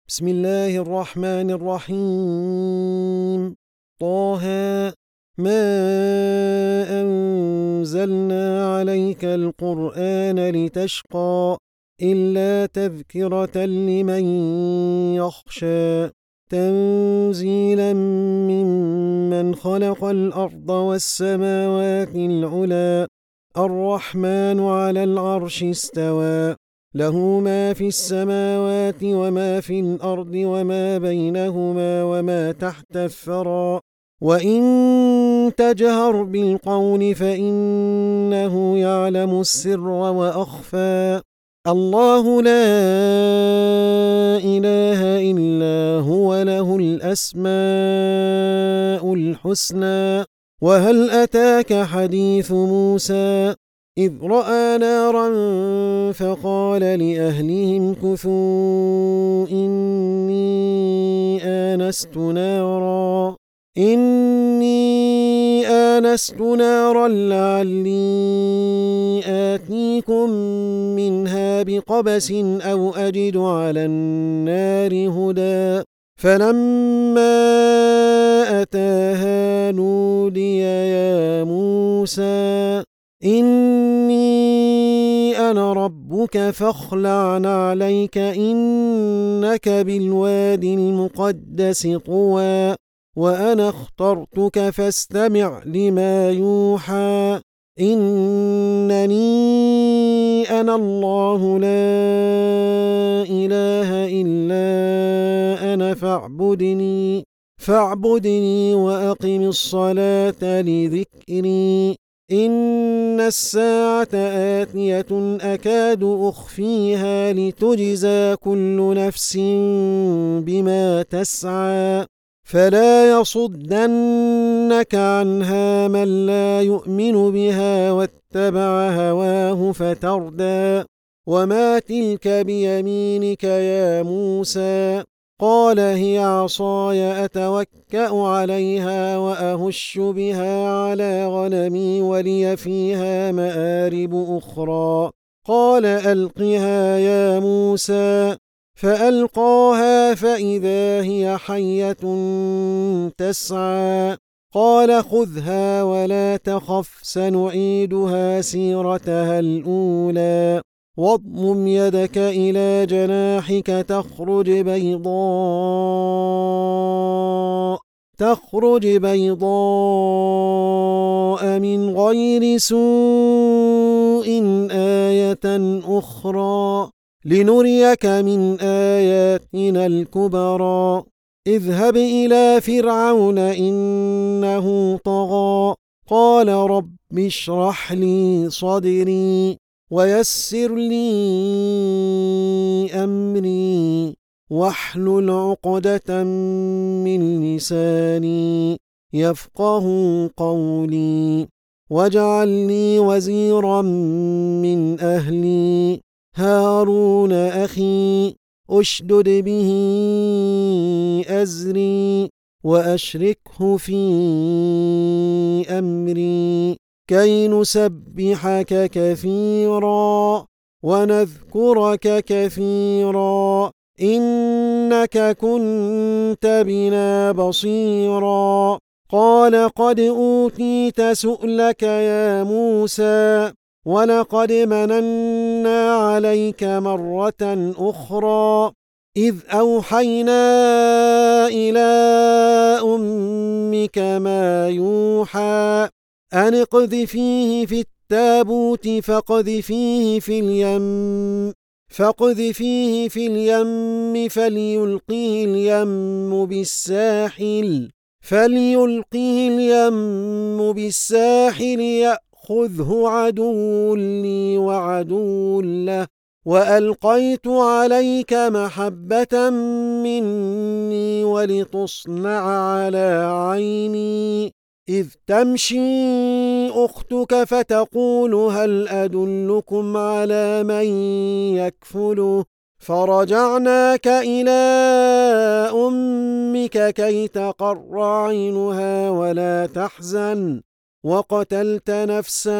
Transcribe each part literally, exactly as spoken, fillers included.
بسم الله الرحمن الرحيم. طه ما أنزلنا عليك القرآن لتشقى إلا تذكرة لمن يخشى تنزيلا ممن خلق الأرض والسماوات العلى الرحمن على العرش استوى له ما في السماوات وما في الأرض وما بينهما وما تحت الثرى وإن تجهر بالقول فإنه يعلم السر وأخفى الله لا إله إلا هو له الأسماء الحسنى وهل أتاك حديث موسى إذ رأى نارا فقال لأهلهم كثوا إني آنست نارا إني آنست نارا لعلي آتيكم منها بقبس أو أجد على النار هدى فلما أتاها نودي يا موسى إني أنا ربك فاخلع عليك إنك بالوادي المقدس طوى وأنا اخترتك فاستمع لما يوحى إنني أنا الله لا إله إلا أنا فاعبدني فاعبدني وأقم الصلاة لذكري إن الساعة آتية أكاد أخفيها لتجزى كل نفس بما تسعى فلا يصدنك عنها من لا يؤمن بها واتبع هواه فتردى وما تلك بيمينك يا موسى قال هي عصاي أتوكأ عليها وأهش بها على غنمي ولي فيها مآرب أخرى قال ألقها يا موسى فألقاها فإذا هي حية تسعى قال خذها ولا تخف سنعيدها سيرتها الأولى واضمم يدك إلى جناحك تخرج بيضاء تخرج بيضاء من غير سوء آية أخرى لنريك من آياتنا الكبرى اذهب إلى فرعون إنه طغى قال رب اشرح لي صدري ويسر لي أمري واحلل عقدة من لساني يفقه قولي واجعل لي وزيرا من أهلي هارون أخي أشدد به أزري وأشركه في أمري كي نسبحك كثيرا ونذكرك كثيرا إنك كنت بنا بصيرا قال قد أوتيت سؤلك يا موسى ولقد مننا عليك مرة أخرى إذ أوحينا إلى أمك ما يوحى أن اقذفيه في التابوت فاقذفيه في اليم فاقذفيه في اليم فليلقه اليم بالساحل فليلقه اليم بالساحل يأخذه عدو لي وعدو له وألقيت عليك محبة مني ولتصنع على عيني إذ تمشي أختك فتقول هل أدلكم على من يكفله فرجعناك إلى أمك كي تقر عينها ولا تحزن وقتلت نفسا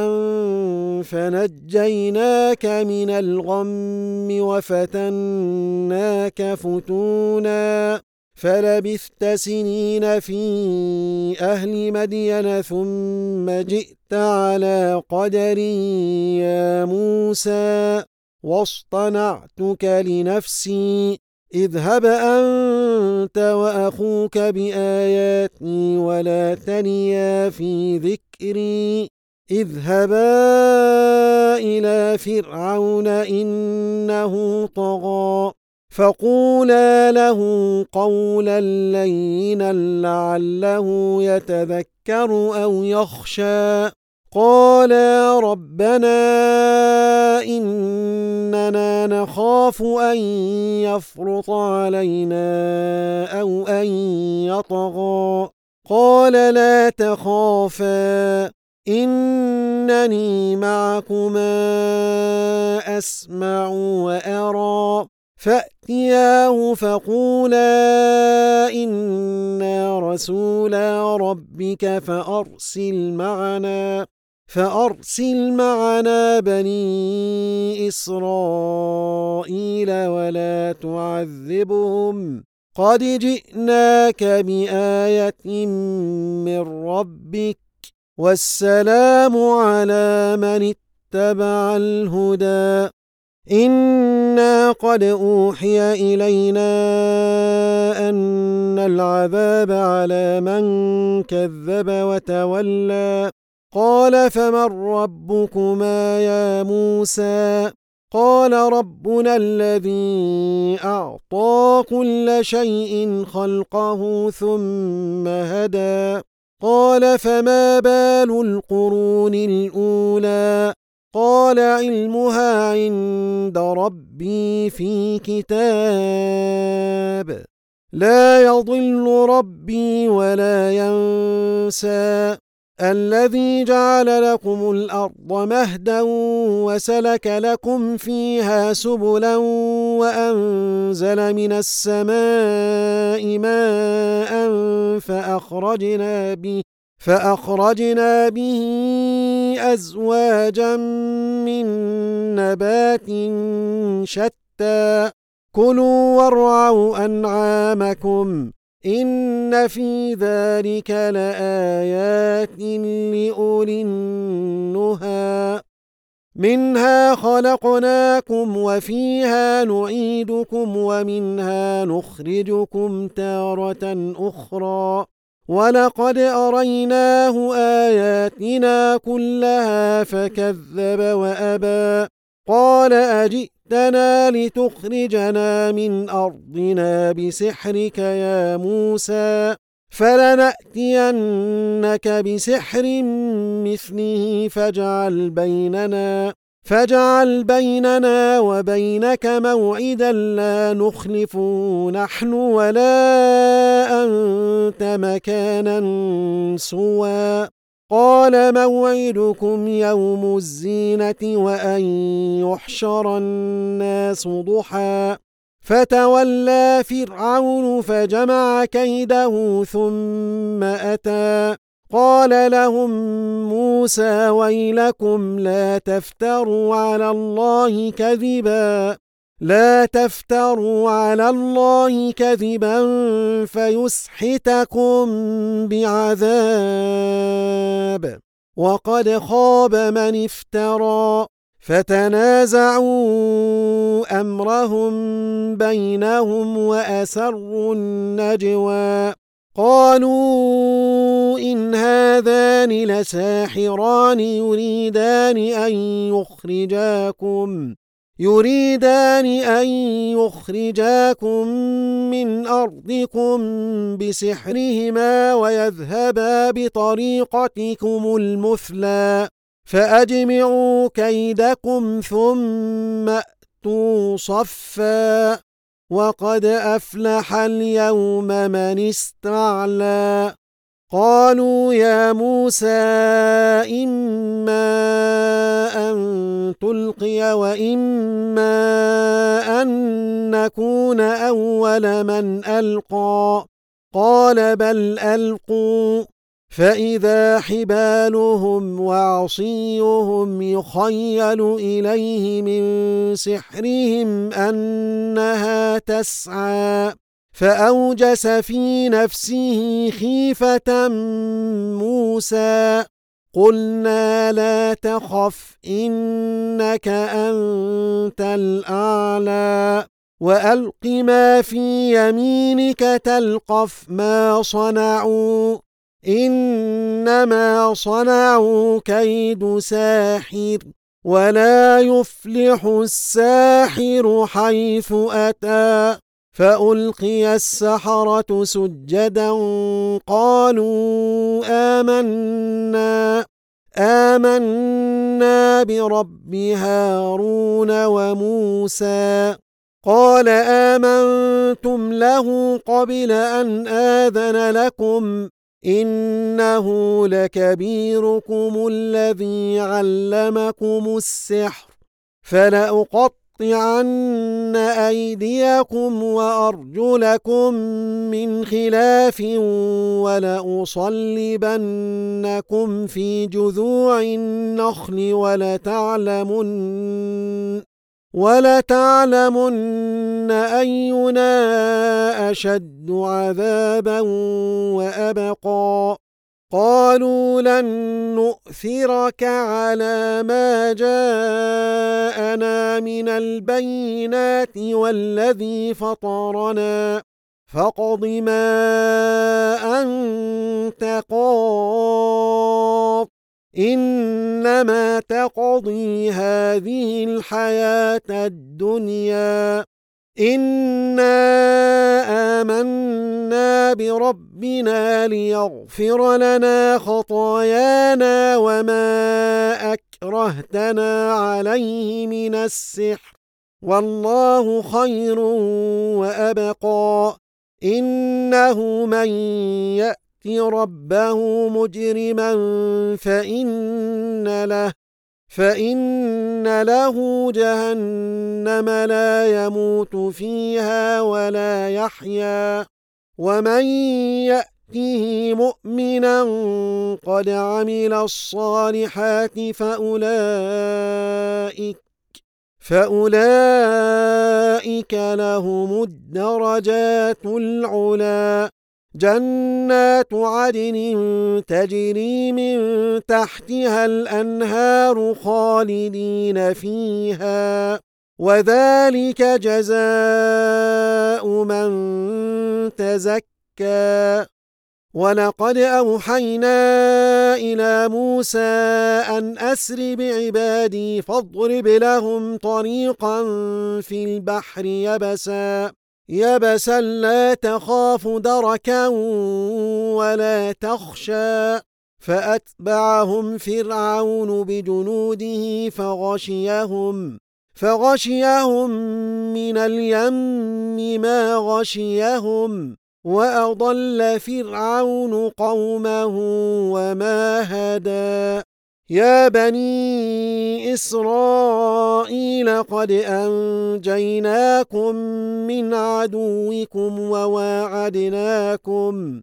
فنجيناك من الغم وفتناك فتونا فلبثت سنين في أهل مدين ثم جئت على قدري يا موسى واصطنعتك لنفسي اذهب أنت وأخوك بآياتي ولا تنيا في ذكري اذهبا إلى فرعون إنه طغى فقولا له قولا لينا لعله يتذكر أو يخشى قالا ربنا إننا نخاف أن يفرط علينا أو أن يطغى قال لا تخافا إنني معكما أسمع وأرى فأتياه فقولا إنا رسولا ربك فأرسل معنا فأرسل معنا بني إسرائيل ولا تعذبهم قد جئناك بآية من ربك والسلام على من اتبع الهدى إنا قد أوحي إلينا أن العذاب على من كذب وتولى قال فمن ربكما يا موسى قال ربنا الذي أعطى كل شيء خلقه ثم هدى قال فما بال القرون الأولى قال علمها عند ربي في كتاب لا يضل ربي ولا ينسى الذي جعل لكم الأرض مهدا وسلك لكم فيها سبلا وأنزل من السماء ماء فأخرجنا به فأخرجنا به أزواجا من نبات شتى كلوا وارعوا أنعامكم إن في ذلك لآيات لأولي النهى منها خلقناكم وفيها نعيدكم ومنها نخرجكم تارة أخرى ولقد أريناه آياتنا كلها فكذب وأبى قال أجئتنا لتخرجنا من أرضنا بسحرك يا موسى فلنأتينك بسحر مثله فاجعل بيننا فاجعل بيننا وبينك موعدا لا نخلفه نحن ولا أنت مكانا سوى قال موعدكم يوم الزينة وأن يحشر الناس ضحى فتولى فرعون فجمع كيده ثم أتى قال لهم موسى ويلكم لا تفتروا على الله كذبا لا تفتروا على الله كذبا فيسحتكم بعذاب وقد خاب من افترى فتنازعوا أمرهم بينهم وأسروا النجوى قالوا إن هذان لساحران يريدان أن يخرجاكم يريدان أن يخرجاكم من أرضكم بسحرهما ويذهبا بطريقتكم المثلى فأجمعوا كيدكم ثم أتوا صفا وقد أفلح اليوم من استعلى قالوا يا موسى إما أن تلقي وإما أن نكون أول من ألقى قال بل ألقوا فإذا حبالهم وعصيهم يخيل إليه من سحرهم أنها تسعى فأوجس في نفسه خيفة موسى قلنا لا تخف إنك أنت الأعلى وألق ما في يمينك تلقف ما صنعوا إنما صنعوا كيد ساحر ولا يفلح الساحر حيث أتى فألقي السحرة سجدا قالوا آمنا آمنا برب هارون وموسى قال آمنتم له قبل أن آذن لكم إنه لكبيركم الذي علمكم السحر فلأقطعن أيديكم وأرجلكم من خلاف ولأصلبنكم في جذوع النخل ولتعلمن ولتعلمن أينا أشد عذابا وأبقى قالوا لن نؤثرك على ما جاءنا من البينات والذي فطرنا فاقض ما أنت قاض إنما تقضي هذه الحياة الدنيا إنا آمنا بربنا ليغفر لنا خطايانا وما أكرهتنا عليه من السحر والله خير وأبقى إنه من يأت ربه مجرما فإن له فإن له جهنم لا يموت فيها ولا يحيا ومن يأته مؤمنا قد عمل الصالحات فأولئك فأولئك لهم الدرجات العلى جنات عدن تجري من تحتها الأنهار خالدين فيها وذلك جزاء من تزكى ولقد أوحينا إلى موسى أن أسر بعبادي فاضرب لهم طريقا في البحر يبسا يبسا لا تخاف دركا ولا تخشى فأتبعهم فرعون بجنوده فغشيهم فغشيهم من اليم ما غشيهم وأضل فرعون قومه وما هدى يا بني إسرائيل قد أنجيناكم من عدوكم وواعدناكم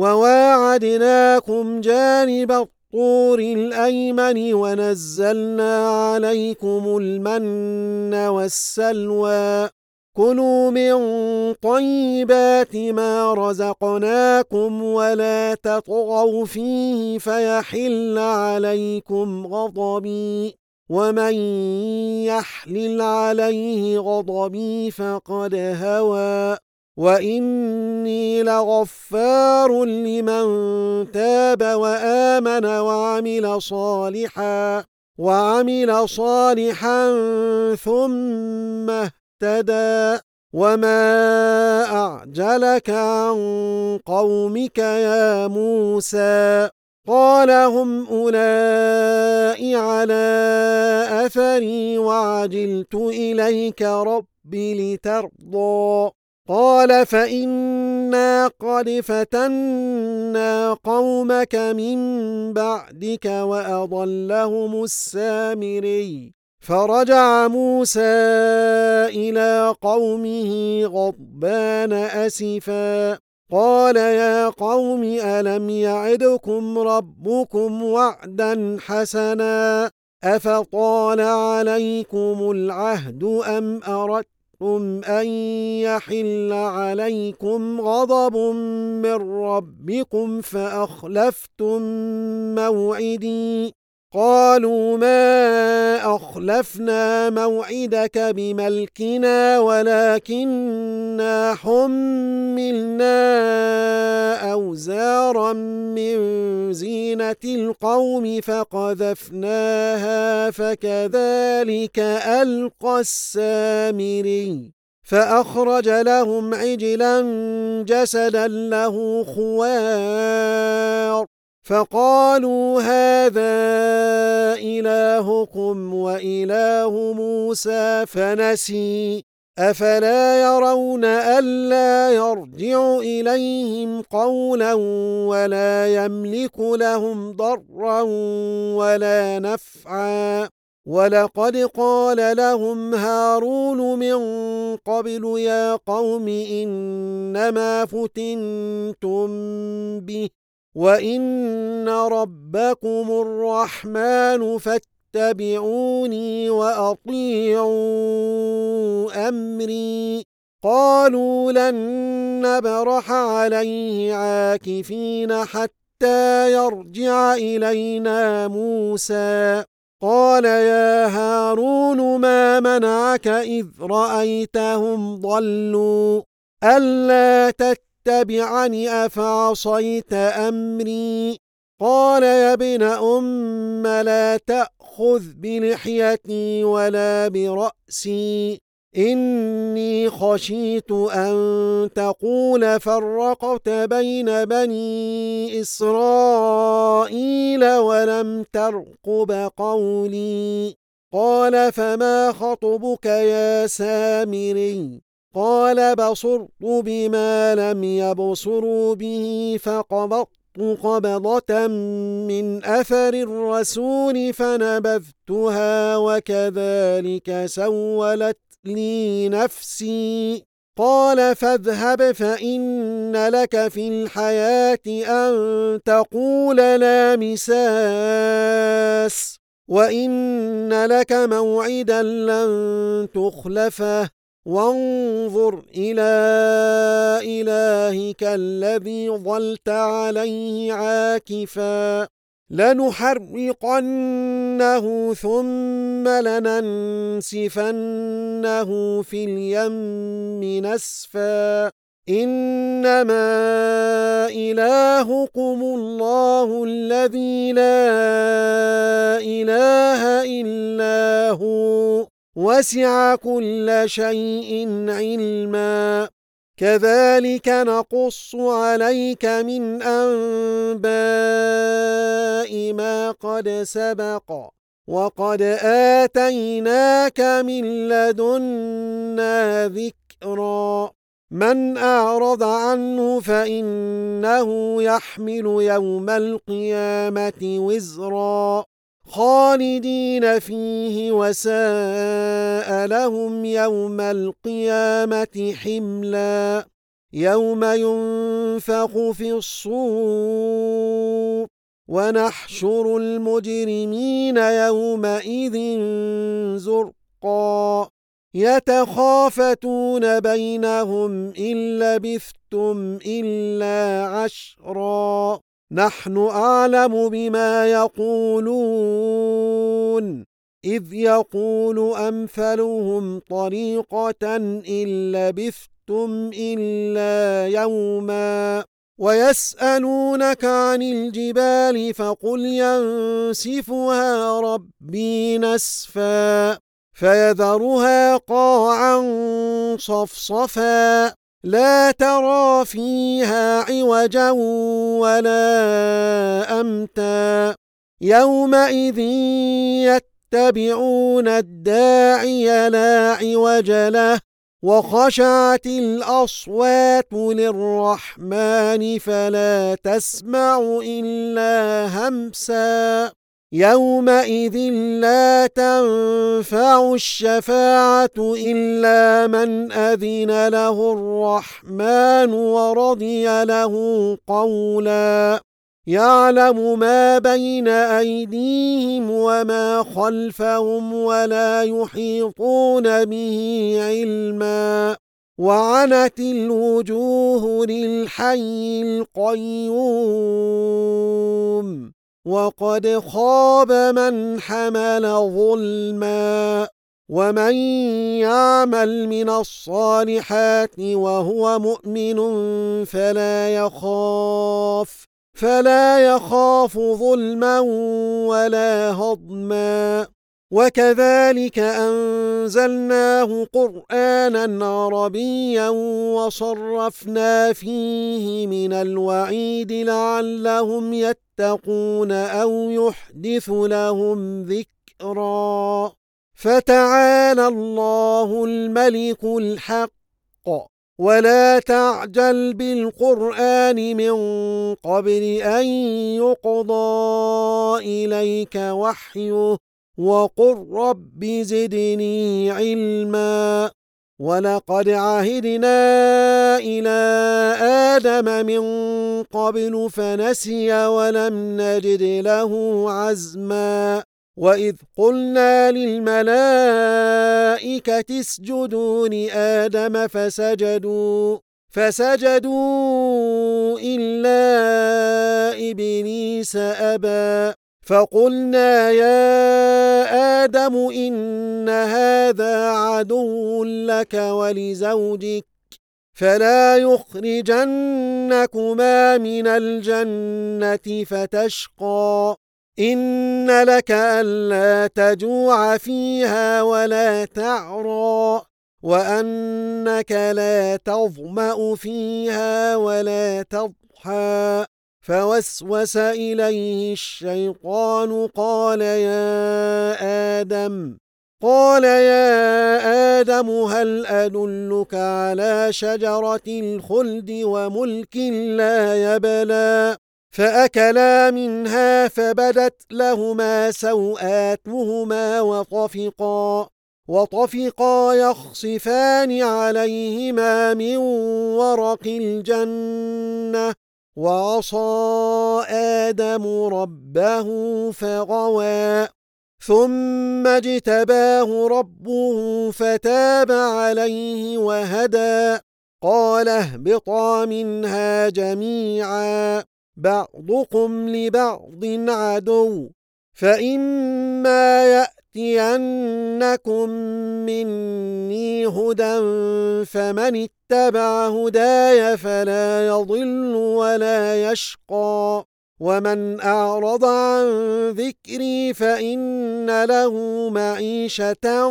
وواعدناكم جانب الطور الأيمن ونزلنا عليكم المن والسلوى كلوا من طيبات ما رزقناكم ولا تطغوا فيه فيحل عليكم غضبي ومن يحلل عليه غضبي فقد هوى وإني لغفار لمن تاب وآمن وعمل صالحا وعمل صالحا ثم اهتدى وما أعجلك عن قومك يا موسى قال هم أولئك على أثري وعجلت إليك رب لترضى قال فإنا قد فتنا قومك من بعدك وأضلهم السامري فرجع موسى إلى قومه غضبان أسفا قال يا قوم ألم يعدكم ربكم وعدا حسنا أفطال عليكم العهد أم أردتم أن يحل عليكم غضب من ربكم فأخلفتم موعدي قالوا ما أخلفنا موعدك بملكنا ولكننا حملنا أوزارا من زينة القوم فقذفناها فكذلك ألقى السامري فأخرج لهم عجلا جسدا له خوار فقالوا هذا إلهكم وإله موسى فنسي أفلا يرون ألا يرجع إليهم قولا ولا يملك لهم ضرا ولا نفعا ولقد قال لهم هارون من قبل يا قوم إنما فتنتم به وإن ربكم الرحمن فاتبعوني وأطيعوا أمري قالوا لن نبرح عليه عاكفين حتى يرجع إلينا موسى قال يا هارون ما منعك إذ رأيتهم ضلوا ألا تتبعوا اتبعني أفعصيت أمري قال يا ابن أم لا تأخذ بلحيتي ولا برأسي إني خشيت أن تقول فرقت بين بني إسرائيل ولم ترقب قولي قال فما خطبك يا سامري قال بصرت بما لم يبصروا به فقبضت قبضة من أثر الرسول فنبذتها وكذلك سولت لي نفسي قال فاذهب فإن لك في الحياة أن تقول لا مساس وإن لك موعدا لن تخلفه وانظر إلى إلهك الذي ظلت عليه عاكفا لنحرقنه ثم لننسفنه في اليم نسفا إنما إلهكم الله الذي لا إله إلا هو وسع كل شيء علما كذلك نقص عليك من أنباء ما قد سبق وقد آتيناك من لدنا ذكرا من أعرض عنه فإنه يحمل يوم القيامة وزرا خالدين فيه وساء لهم يوم القيامة حملا يوم ينفخ في الصور ونحشر المجرمين يومئذ زرقا يتخافتون بينهم إن لبثتم إلا عشرا نحن أعلم بما يقولون إذ يقول أمثلهم طريقة إن لبثتم إلا يوما ويسألونك عن الجبال فقل ينسفها ربي نسفا فيذرها قاعا صفصفا لا ترى فيها عوجا ولا أمتا يومئذ يتبعون الداعي لا عوج له وخشعت الأصوات للرحمن فلا تسمع إلا همسا يومئذ لا تنفع الشفاعة إلا من أذن له الرحمن ورضي له قولا يعلم ما بين أيديهم وما خلفهم ولا يحيطون به علما وعنت الوجوه للحي القيوم وقد خاب من حمل ظلما ومن يعمل من الصالحات وهو مؤمن فلا يخاف فلا يخاف ظلما ولا هضما وكذلك أنزلناه قرآنا عربيا وصرفنا فيه من الوعيد لعلهم يتقون أو يحدث لهم ذكرا فتعالى الله الملك الحق ولا تعجل بالقرآن من قبل أن يقضى إليك وحيه وقل رب زدني علما ولقد عهدنا إلى آدم من قبل فنسي ولم نجد له عزما وإذ قلنا للملائكة اسجدوا لآدم فسجدوا فسجدوا إلا إبليس أبى فقلنا يا آدم إن هذا عدو لك ولزوجك فلا يخرجنكما من الجنة فتشقى إن لك ألا تجوع فيها ولا تعرى وأنك لا تظمأ فيها ولا تضحى فوسوس إليه الشيطان قال يا آدم قال يا آدم هل أدلك على شجرة الخلد وملك لا يبلى فأكلا منها فبدت لهما سوآتهما وطفقا وطفقا يخصفان عليهما من ورق الجنة وعصى آدم ربه فغوى ثم اجتباه ربه فتاب عليه وهدى قال اهبطا منها جميعا بعضكم لبعض عدو فإما يأتينكم مني هدى فمن اتبع هداي فلا يضل ولا يشقى ومن أعرض عن ذكري فإن له معيشة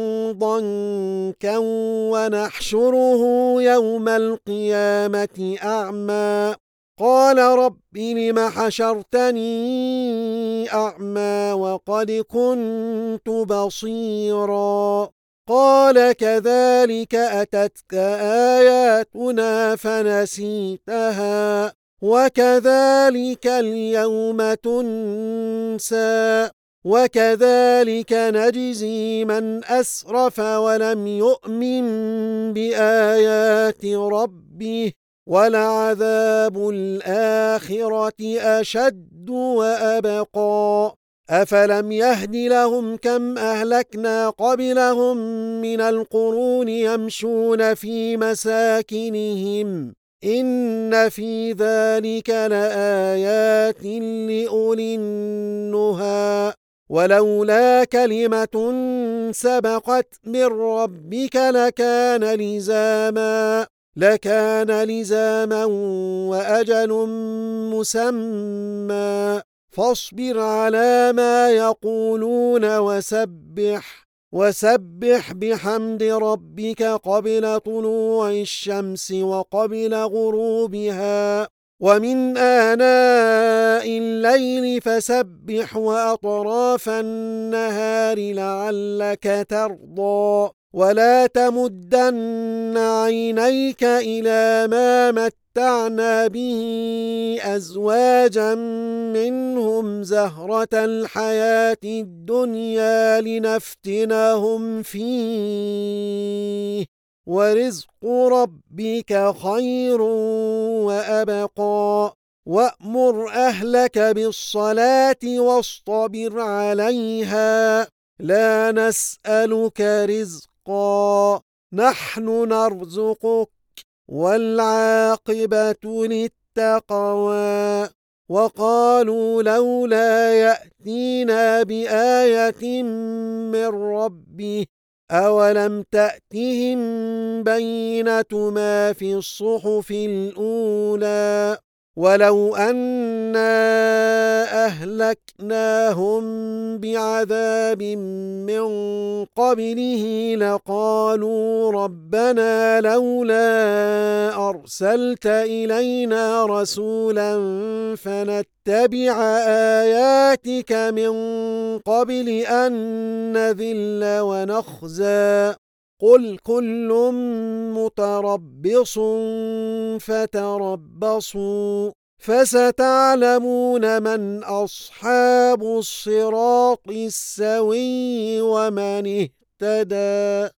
ضنكا ونحشره يوم القيامة أعمى قال رب لم حشرتني أعمى وقد كنت بصيرا قال كذلك أتتك آياتنا فنسيتها وكذلك اليوم تنسى وكذلك نجزي من أسرف ولم يؤمن بآيات ربه ولعذاب الآخرة أشد وأبقى أفلم يهد لهم كم أهلكنا قبلهم من القرون يمشون في مساكنهم إن في ذلك لآيات لأولي النهى ولولا كلمة سبقت من ربك لكان لزاما لكان لزاما وأجل مسمى فاصبر على ما يقولون وسبح وسبح بحمد ربك قبل طلوع الشمس وقبل غروبها ومن آناء الليل فسبح وأطراف النهار لعلك ترضى ولا تمدن عينيك إلى ما مت ومتعنا به أزواجا منهم زهرة الحياة الدنيا لنفتنهم فيه ورزق ربك خير وأبقى وأمر أهلك بالصلاة واصطبر عليها لا نسألك رزقا نحن نرزقك والعاقبة للتقوى وقالوا لولا يأتينا بآية من ربه أولم تأتهم بينة ما في الصحف الأولى ولو أنا أهلكناهم بعذاب من قبله لقالوا ربنا لولا أرسلت إلينا رسولا فنتبع آياتك من قبل أن نذل ونخزى قل كل متربص فتربصوا فستعلمون من أصحاب الصراط السوي ومن اهتدى.